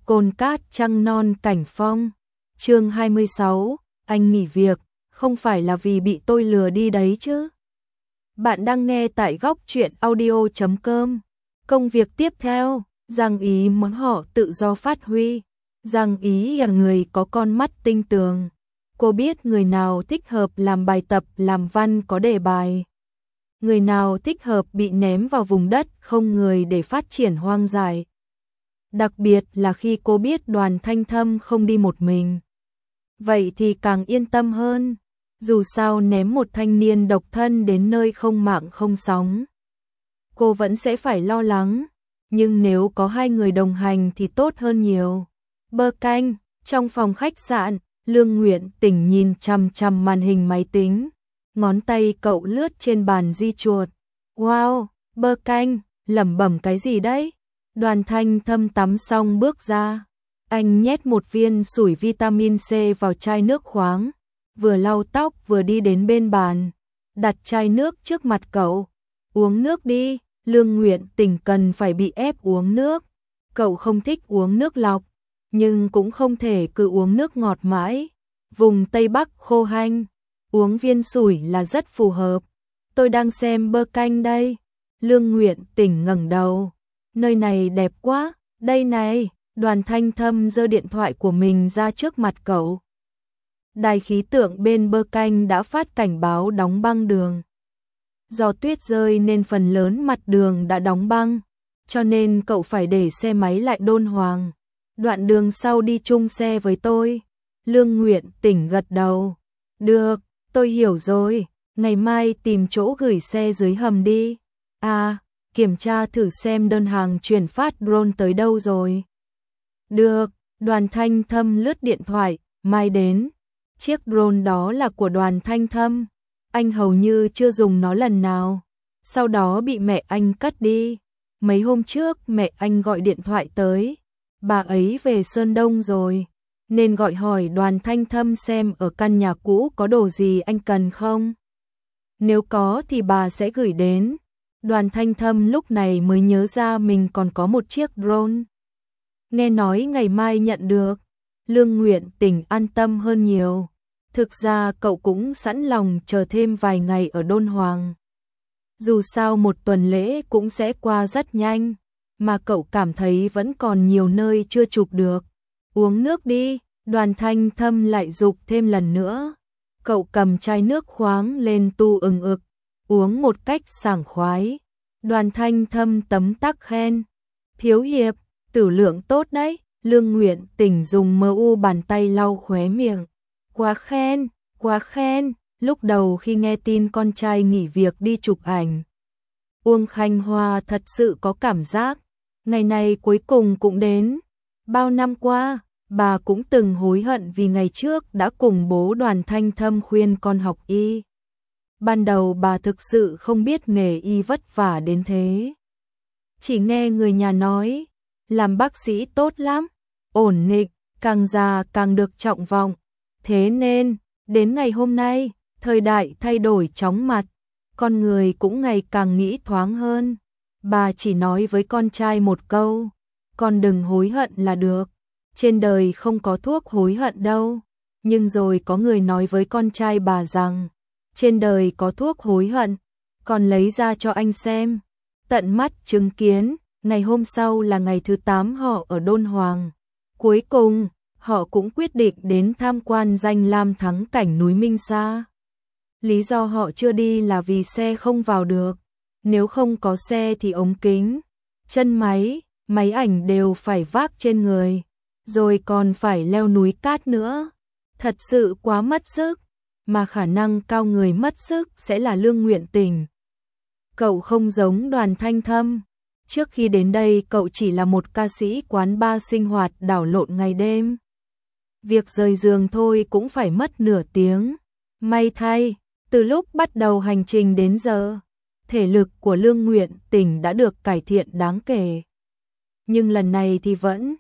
Cồn cát trăng non cảnh phong. Chương 26, anh nghỉ việc, không phải là vì bị tôi lừa đi đấy chứ. Bạn đang nghe tại góc truyện audio.com. Công việc tiếp theo, Giang Ý muốn họ tự do phát huy. Giang Ý là người có con mắt tinh tường. Cô biết người nào thích hợp làm bài tập làm văn có đề bài. Người nào thích hợp bị ném vào vùng đất không người để phát triển hoang dại. Đặc biệt là khi cô biết Đoàn Thanh Thâm không đi một mình. Vậy thì càng yên tâm hơn. Dù sao ném một thanh niên độc thân đến nơi không mạng không sóng, cô vẫn sẽ phải lo lắng. Nhưng nếu có hai người đồng hành thì tốt hơn nhiều. Bơ canh, trong phòng khách sạn, Lương Nguyện Tỉnh nhìn chằm chằm màn hình máy tính. Ngón tay cậu lướt trên bàn di chuột. Wow, Bơ canh, lẩm bẩm cái gì đấy? Đoàn Thanh Thâm tắm xong bước ra. Anh nhét một viên sủi vitamin C vào chai nước khoáng, vừa lau tóc vừa đi đến bên bàn, đặt chai nước trước mặt cậu. Uống nước đi. Lương Nguyện Tỉnh cần phải bị ép uống nước. Cậu không thích uống nước lọc, nhưng cũng không thể cứ uống nước ngọt mãi. Vùng Tây Bắc khô hanh, uống viên sủi là rất phù hợp. Tôi đang xem Bơ canh đây. Lương Nguyện Tỉnh ngẩng đầu. Nơi này đẹp quá, đây này. Đoàn Thanh Thâm giơ điện thoại của mình ra trước mặt cậu. Đài khí tượng bên Bơ canh đã phát cảnh báo đóng băng đường. Do tuyết rơi nên phần lớn mặt đường đã đóng băng, cho nên cậu phải để xe máy lại Đôn Hoàng. Đoạn đường sau đi chung xe với tôi. Lương Nguyện Tỉnh gật đầu. Được, tôi hiểu rồi, ngày mai tìm chỗ gửi xe dưới hầm đi. À, kiểm tra thử xem đơn hàng chuyển phát drone tới đâu rồi. Được, Đoàn Thanh Thâm lướt điện thoại, mai đến. Chiếc drone đó là của Đoàn Thanh Thâm. Anh hầu như chưa dùng nó lần nào. Sau đó bị mẹ anh cất đi. Mấy hôm trước mẹ anh gọi điện thoại tới. Bà ấy về Sơn Đông rồi, nên gọi hỏi Đoàn Thanh Thâm xem ở căn nhà cũ có đồ gì anh cần không. Nếu có thì bà sẽ gửi đến. Đoàn Thanh Thâm lúc này mới nhớ ra mình còn có một chiếc drone. Nghe nói ngày mai nhận được, Lương Nguyện Tỉnh an tâm hơn nhiều. Thực ra cậu cũng sẵn lòng chờ thêm vài ngày ở Đôn Hoàng. Dù sao một tuần lễ cũng sẽ qua rất nhanh, mà cậu cảm thấy vẫn còn nhiều nơi chưa chụp được. Uống nước đi. Đoàn Thanh Thâm lại giục thêm lần nữa. Cậu cầm chai nước khoáng lên tu ực, uống một cách sảng khoái. Đoàn Thanh Thâm tấm tắc khen. Thiếu hiệp, tử lượng tốt đấy. Lương Nguyện Tỉnh dùng bàn tay lau khóe miệng. Quá khen, quá khen. Lúc đầu khi nghe tin con trai nghỉ việc đi chụp ảnh, Uông Khanh Hoa thật sự có cảm giác ngày này cuối cùng cũng đến. Bao năm qua, bà cũng từng hối hận vì ngày trước đã cùng bố Đoàn Thanh Thâm khuyên con học y. Ban đầu bà thực sự không biết nghề y vất vả đến thế. Chỉ nghe người nhà nói, làm bác sĩ tốt lắm, ổn định, càng già càng được trọng vọng. Thế nên, đến ngày hôm nay, thời đại thay đổi chóng mặt, con người cũng ngày càng nghĩ thoáng hơn. Bà chỉ nói với con trai một câu, con đừng hối hận là được. Trên đời không có thuốc hối hận đâu. Nhưng rồi có người nói với con trai bà rằng, trên đời có thuốc hối hận, còn lấy ra cho anh xem. Tận mắt chứng kiến, ngày hôm sau là ngày thứ 8 họ ở Đôn Hoàng. Cuối cùng, họ cũng quyết định đến tham quan danh lam thắng cảnh núi Minh Sa. Lý do họ chưa đi là vì xe không vào được. Nếu không có xe thì ống kính, chân máy, máy ảnh đều phải vác trên người, rồi còn phải leo núi cát nữa. Thật sự quá mất sức, mà khả năng cao người mất sức sẽ là Lương Nguyện Tỉnh. Cậu không giống Đoàn Thanh Thâm. Trước khi đến đây cậu chỉ là một ca sĩ quán bar sinh hoạt đảo lộn ngày đêm. Việc rời giường thôi cũng phải mất nửa tiếng. May thay, từ lúc bắt đầu hành trình đến giờ, thể lực của Lương Nguyện Tỉnh đã được cải thiện đáng kể. Nhưng lần này thì vẫn,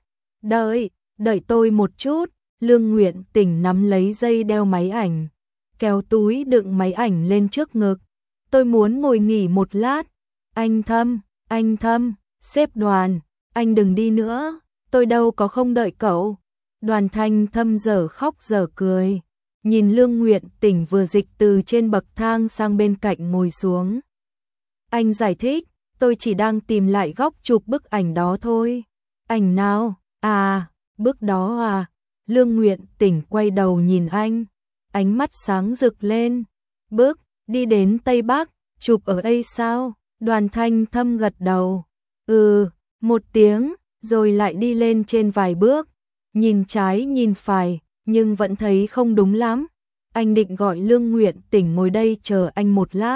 đợi tôi một chút. Lương Nguyện Tỉnh nắm lấy dây đeo máy ảnh, kéo túi đựng máy ảnh lên trước ngực. Tôi muốn ngồi nghỉ một lát. Anh Thâm, xếp Đoàn, anh đừng đi nữa. tôi đâu có không đợi cậu. Đoàn Thanh Thâm dở khóc dở cười, nhìn Lương Nguyện Tỉnh vừa dịch từ trên bậc thang sang bên cạnh ngồi xuống. Anh giải thích, tôi chỉ đang tìm lại góc chụp bức ảnh đó thôi. Ảnh nào? À, bức đó à? Lương Nguyện Tỉnh quay đầu nhìn anh, ánh mắt sáng rực lên. Bước, đi đến Tây Bắc, chụp ở đây sao? Đoàn Thanh Thâm gật đầu. Một tiếng, rồi lại đi lên trên vài bước, nhìn trái nhìn phải, nhưng vẫn thấy không đúng lắm. Anh định gọi Lương Nguyện Tỉnh ngồi đây chờ anh một lát.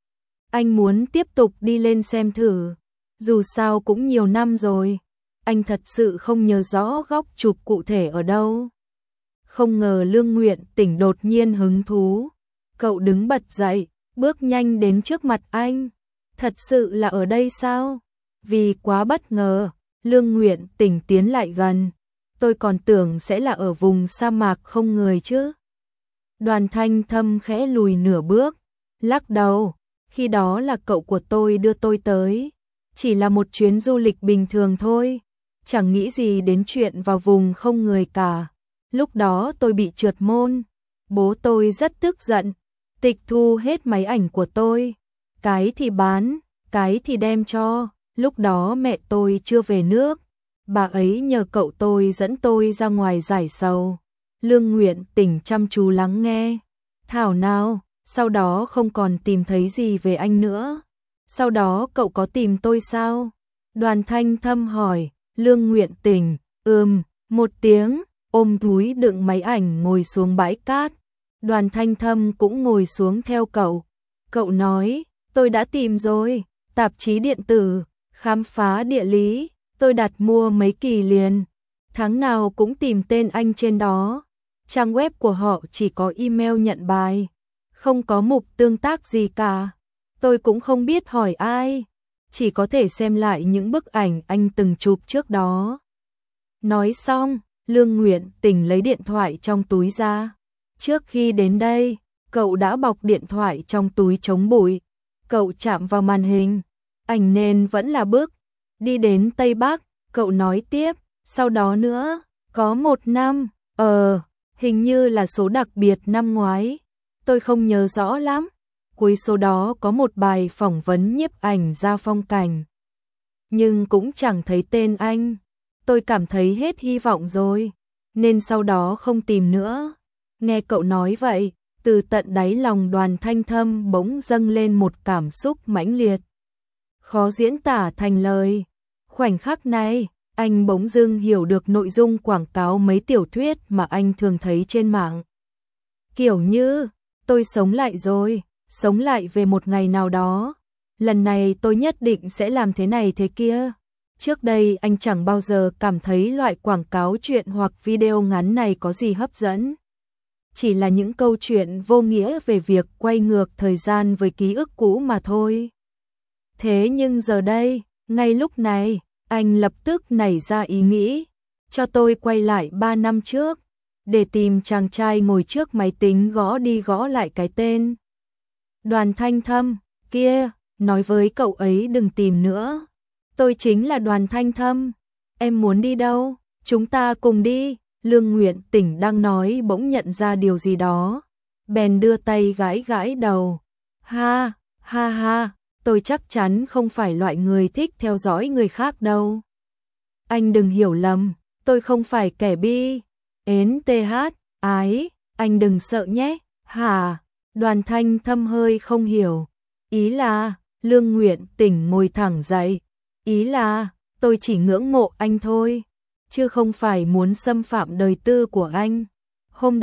Anh muốn tiếp tục đi lên xem thử, dù sao cũng nhiều năm rồi. Anh thật sự không nhớ rõ góc chụp cụ thể ở đâu. Không ngờ Lương Nguyện Tỉnh đột nhiên hứng thú. Cậu đứng bật dậy, bước nhanh đến trước mặt anh. Thật sự là ở đây sao? Vì quá bất ngờ, Lương Nguyện Tỉnh tiến lại gần. Tôi còn tưởng sẽ là ở vùng sa mạc không người chứ. Đoàn Thanh Thâm khẽ lùi nửa bước, lắc đầu. Khi đó là cậu của tôi đưa tôi tới. Chỉ là một chuyến du lịch bình thường thôi. Chẳng nghĩ gì đến chuyện vào vùng không người cả. Lúc đó tôi bị trượt môn. Bố tôi rất tức giận, tịch thu hết máy ảnh của tôi. Cái thì bán, cái thì đem cho. Lúc đó mẹ tôi chưa về nước. Bà ấy nhờ cậu tôi dẫn tôi ra ngoài giải sầu. Lương Nguyện Tỉnh chăm chú lắng nghe. Thảo nào, sau đó không còn tìm thấy gì về anh nữa. Sau đó cậu có tìm tôi sao? Đoàn Thanh Thâm hỏi. Lương Nguyện Tỉnh, một tiếng, ôm túi đựng máy ảnh ngồi xuống bãi cát. Đoàn Thanh Thâm cũng ngồi xuống theo cậu. Cậu nói, tôi đã tìm rồi, tạp chí điện tử, khám phá địa lý, tôi đặt mua mấy kỳ liền. Tháng nào cũng tìm tên anh trên đó. Trang web của họ chỉ có email nhận bài, không có mục tương tác gì cả. Tôi cũng không biết hỏi ai, chỉ có thể xem lại những bức ảnh anh từng chụp trước đó. Nói xong, Lương Nguyện Tỉnh lấy điện thoại trong túi ra. Trước khi đến đây, cậu đã bọc điện thoại trong túi chống bụi. Cậu chạm vào màn hình, ảnh nên vẫn là bức. Đi đến Tây Bắc, cậu nói tiếp, sau đó nữa, có 1 năm, hình như là số đặc biệt năm ngoái. Tôi không nhớ rõ lắm. Cuối số đó có một bài phỏng vấn nhiếp ảnh gia phong cảnh. Nhưng cũng chẳng thấy tên anh. Tôi cảm thấy hết hy vọng rồi, nên sau đó không tìm nữa. Nghe cậu nói vậy, từ tận đáy lòng Đoàn Thanh Thâm bỗng dâng lên một cảm xúc mãnh liệt. Khó diễn tả thành lời. Khoảnh khắc này, anh bỗng dưng hiểu được nội dung quảng cáo mấy tiểu thuyết mà anh thường thấy trên mạng. Kiểu như, tôi sống lại rồi, sống lại về một ngày nào đó. Lần này tôi nhất định sẽ làm thế này thế kia. Trước đây anh chẳng bao giờ cảm thấy loại quảng cáo truyện hoặc video ngắn này có gì hấp dẫn. Chỉ là những câu chuyện vô nghĩa về việc quay ngược thời gian với ký ức cũ mà thôi. Thế nhưng giờ đây, ngay lúc này, anh lập tức nảy ra ý nghĩ, cho tôi quay lại 3 năm trước, để tìm chàng trai ngồi trước máy tính gõ đi gõ lại cái tên. Đoàn Thanh Thâm, kia, nói với cậu ấy đừng tìm nữa. Tôi chính là Đoàn Thanh Thâm. Em muốn đi đâu? Chúng ta cùng đi. Lương Nguyện Tỉnh đang nói bỗng nhận ra điều gì đó. Bèn đưa tay gãi gãi đầu. Ha, ha ha, tôi chắc chắn không phải loại người thích theo dõi người khác đâu. Anh đừng hiểu lầm, tôi không phải kẻ bi. Ến TH, ái, anh đừng sợ nhé. Hả? Đoàn Thanh Thâm hơi không hiểu. Ý là, Lương Nguyện Tỉnh ngồi thẳng dậy. Ý là, tôi chỉ ngưỡng mộ anh thôi, chứ không phải muốn xâm phạm đời tư của anh. Hôm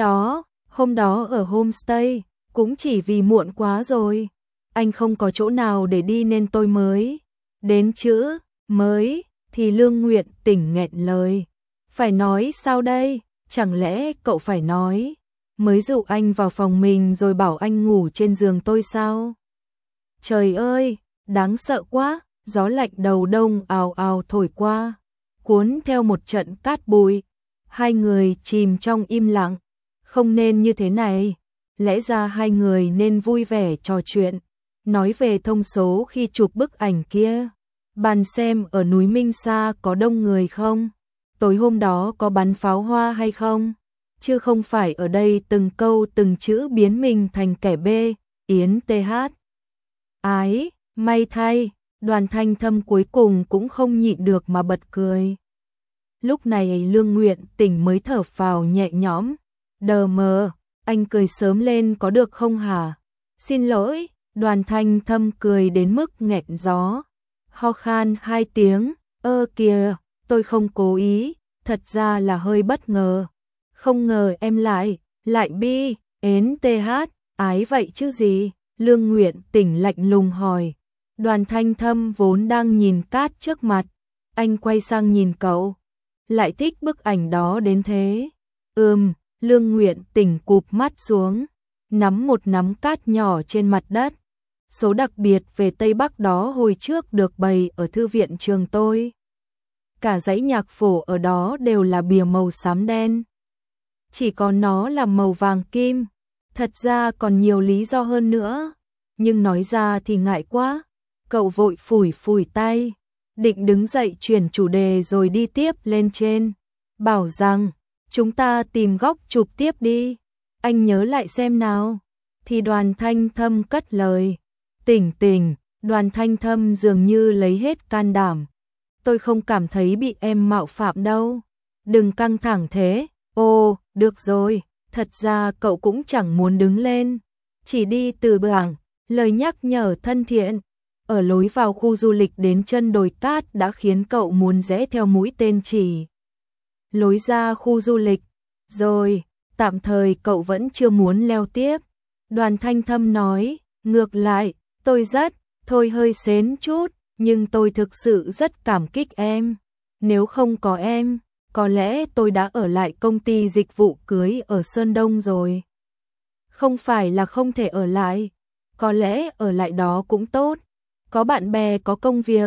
đó ở homestay, cũng chỉ vì muộn quá rồi. Anh không có chỗ nào để đi nên tôi mới. Đến chữ, mới, thì Lương Nguyện Tỉnh nghẹn lời. Phải nói sao đây? Chẳng lẽ cậu phải nói, mới dụ anh vào phòng mình rồi bảo anh ngủ trên giường tôi sao? Trời ơi, đáng sợ quá. Gió lạnh đầu đông ào ào thổi qua, cuốn theo một trận cát bụi. Hai người chìm trong im lặng. Không nên như thế này. Lẽ ra hai người nên vui vẻ trò chuyện, nói về thông số khi chụp bức ảnh kia. Bàn xem ở núi Minh Sa có đông người không? tối hôm đó có bắn pháo hoa hay không? Chứ không phải ở đây từng câu từng chữ biến mình thành kẻ bê, Yến TH. Ái, may thay, Đoàn Thanh Thâm cuối cùng cũng không nhịn được mà bật cười. Lúc này Lương Nguyện Tỉnh mới thở phào nhẹ nhõm. Đờ mờ, anh cười sớm lên có được không hả? Xin lỗi, Đoàn Thanh Thâm cười đến mức nghẹn gió. Ho khan 2 tiếng, kìa, tôi không cố ý, thật ra là hơi bất ngờ. Không ngờ em lại bi, Yến TH, ái vậy chứ gì? Lương Nguyện Tỉnh lạnh lùng hỏi. Đoàn Thanh Thâm vốn đang nhìn cát trước mặt, anh quay sang nhìn cậu. Lại thích bức ảnh đó đến thế? Lương Nguyện Tỉnh cụp mắt xuống, nắm một nắm cát nhỏ trên mặt đất. Số đặc biệt về Tây Bắc đó hồi trước được bày ở thư viện trường tôi. Cả dãy nhạc phổ ở đó đều là bìa màu xám đen. Chỉ có nó là màu vàng kim. Thật ra còn nhiều lý do hơn nữa, nhưng nói ra thì ngại quá. Cậu vội phủi tay, định đứng dậy chuyển chủ đề rồi đi tiếp lên trên. Bảo rằng, chúng ta tìm góc chụp tiếp đi. Anh nhớ lại xem nào. Thì Đoàn Thanh Thâm cất lời. Tỉnh, Đoàn Thanh Thâm dường như lấy hết can đảm. Tôi không cảm thấy bị em mạo phạm đâu. Đừng căng thẳng thế. Ồ, được rồi. Thật ra cậu cũng chẳng muốn đứng lên. Chỉ đi từ bảng. Lời nhắc nhở thân thiện. Ở lối vào khu du lịch đến chân đồi cát đã khiến cậu muốn rẽ theo mũi tên chỉ. Lối ra khu du lịch. Rồi, tạm thời cậu vẫn chưa muốn leo tiếp. Đoàn Thanh Thâm nói, ngược lại, tôi thôi hơi sến chút, nhưng tôi thực sự rất cảm kích em. Nếu không có em, có lẽ tôi đã ở lại công ty dịch vụ cưới ở Sơn Đông rồi. Không phải là không thể ở lại, có lẽ ở lại đó cũng tốt. Có bạn bè có công việc,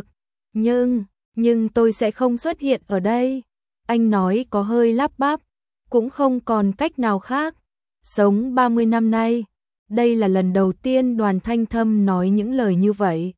nhưng tôi sẽ không xuất hiện ở đây. Anh nói có hơi lắp bắp, cũng không còn cách nào khác. Sống 30 năm nay, đây là lần đầu tiên Đoàn Thanh Thâm nói những lời như vậy.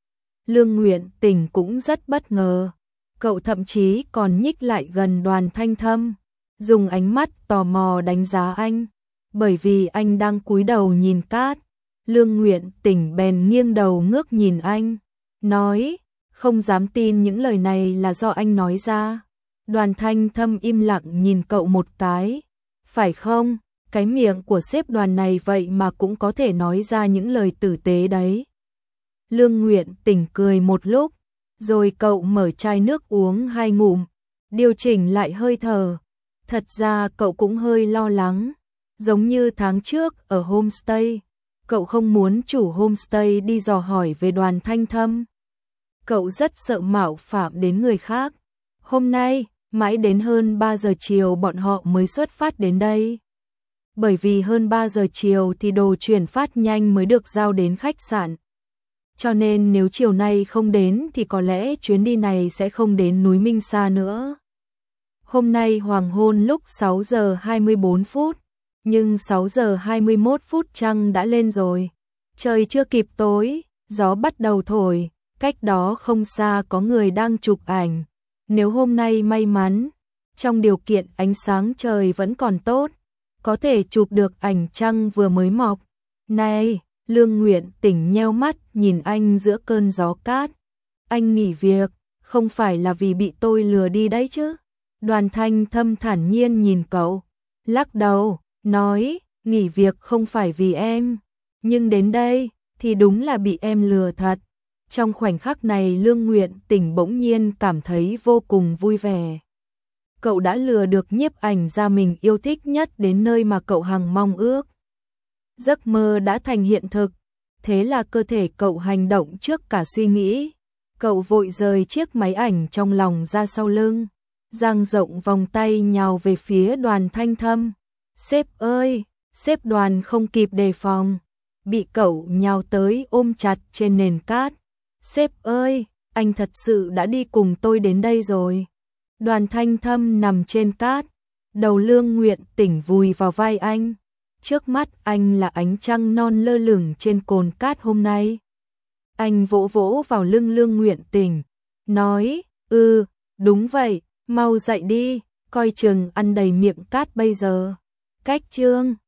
Lương Nguyện Tỉnh cũng rất bất ngờ. Cậu thậm chí còn nhích lại gần Đoàn Thanh Thâm, dùng ánh mắt tò mò đánh giá anh. Bởi vì anh đang cúi đầu nhìn cát, Lương Nguyện Tỉnh bèn nghiêng đầu ngước nhìn anh, nói, không dám tin những lời này là do anh nói ra. Đoàn Thanh Thâm im lặng nhìn cậu một cái. Phải không? Cái miệng của sếp Đoàn này vậy mà cũng có thể nói ra những lời tử tế đấy. Lương Nguyện Tỉnh cười một lúc, rồi cậu mở chai nước uống 2 ngụm, điều chỉnh lại hơi thở. Thật ra cậu cũng hơi lo lắng, giống như tháng trước ở homestay, cậu không muốn chủ homestay đi dò hỏi về Đoàn Thanh Thâm. Cậu rất sợ mạo phạm đến người khác. Hôm nay, mãi đến hơn 3 giờ chiều bọn họ mới xuất phát đến đây. Bởi vì hơn 3 giờ chiều thì đồ chuyển phát nhanh mới được giao đến khách sạn. Cho nên nếu chiều nay không đến thì có lẽ chuyến đi này sẽ không đến núi Minh Sa nữa. Hôm nay hoàng hôn lúc 6 giờ 24 phút, nhưng 6 giờ 21 phút trăng đã lên rồi. Trời chưa kịp tối, gió bắt đầu thổi, cách đó không xa có người đang chụp ảnh. Nếu hôm nay may mắn, trong điều kiện ánh sáng trời vẫn còn tốt, có thể chụp được ảnh trăng vừa mới mọc. Này, Lương Nguyện Tỉnh nheo mắt nhìn anh giữa cơn gió cát. Anh nghỉ việc, không phải là vì bị tôi lừa đi đấy chứ? Đoàn Thanh Thâm thản nhiên nhìn cậu, lắc đầu, nói, nghỉ việc không phải vì em, nhưng đến đây thì đúng là bị em lừa thật. Trong khoảnh khắc này Lương Nguyện Tỉnh bỗng nhiên cảm thấy vô cùng vui vẻ. Cậu đã lừa được nhiếp ảnh gia mình yêu thích nhất đến nơi mà cậu hằng mong ước. Giấc mơ đã thành hiện thực, thế là cơ thể cậu hành động trước cả suy nghĩ. Cậu vội rời chiếc máy ảnh trong lòng ra sau lưng, dang rộng vòng tay nhào về phía Đoàn Thanh Thâm. Sếp ơi, sếp Đoàn không kịp đề phòng, bị cậu nhào tới ôm chặt trên nền cát. Sếp ơi, anh thật sự đã đi cùng tôi đến đây rồi. Đoàn Thanh Thâm nằm trên cát, đầu Lương Nguyện Tỉnh vùi vào vai anh. Trước mắt anh là ánh trăng non lơ lửng trên cồn cát hôm nay. Anh vỗ vỗ vào lưng Lương Nguyện Tỉnh, nói, đúng vậy, Mau dậy đi, coi chừng ăn đầy miệng cát bây giờ. Cách chương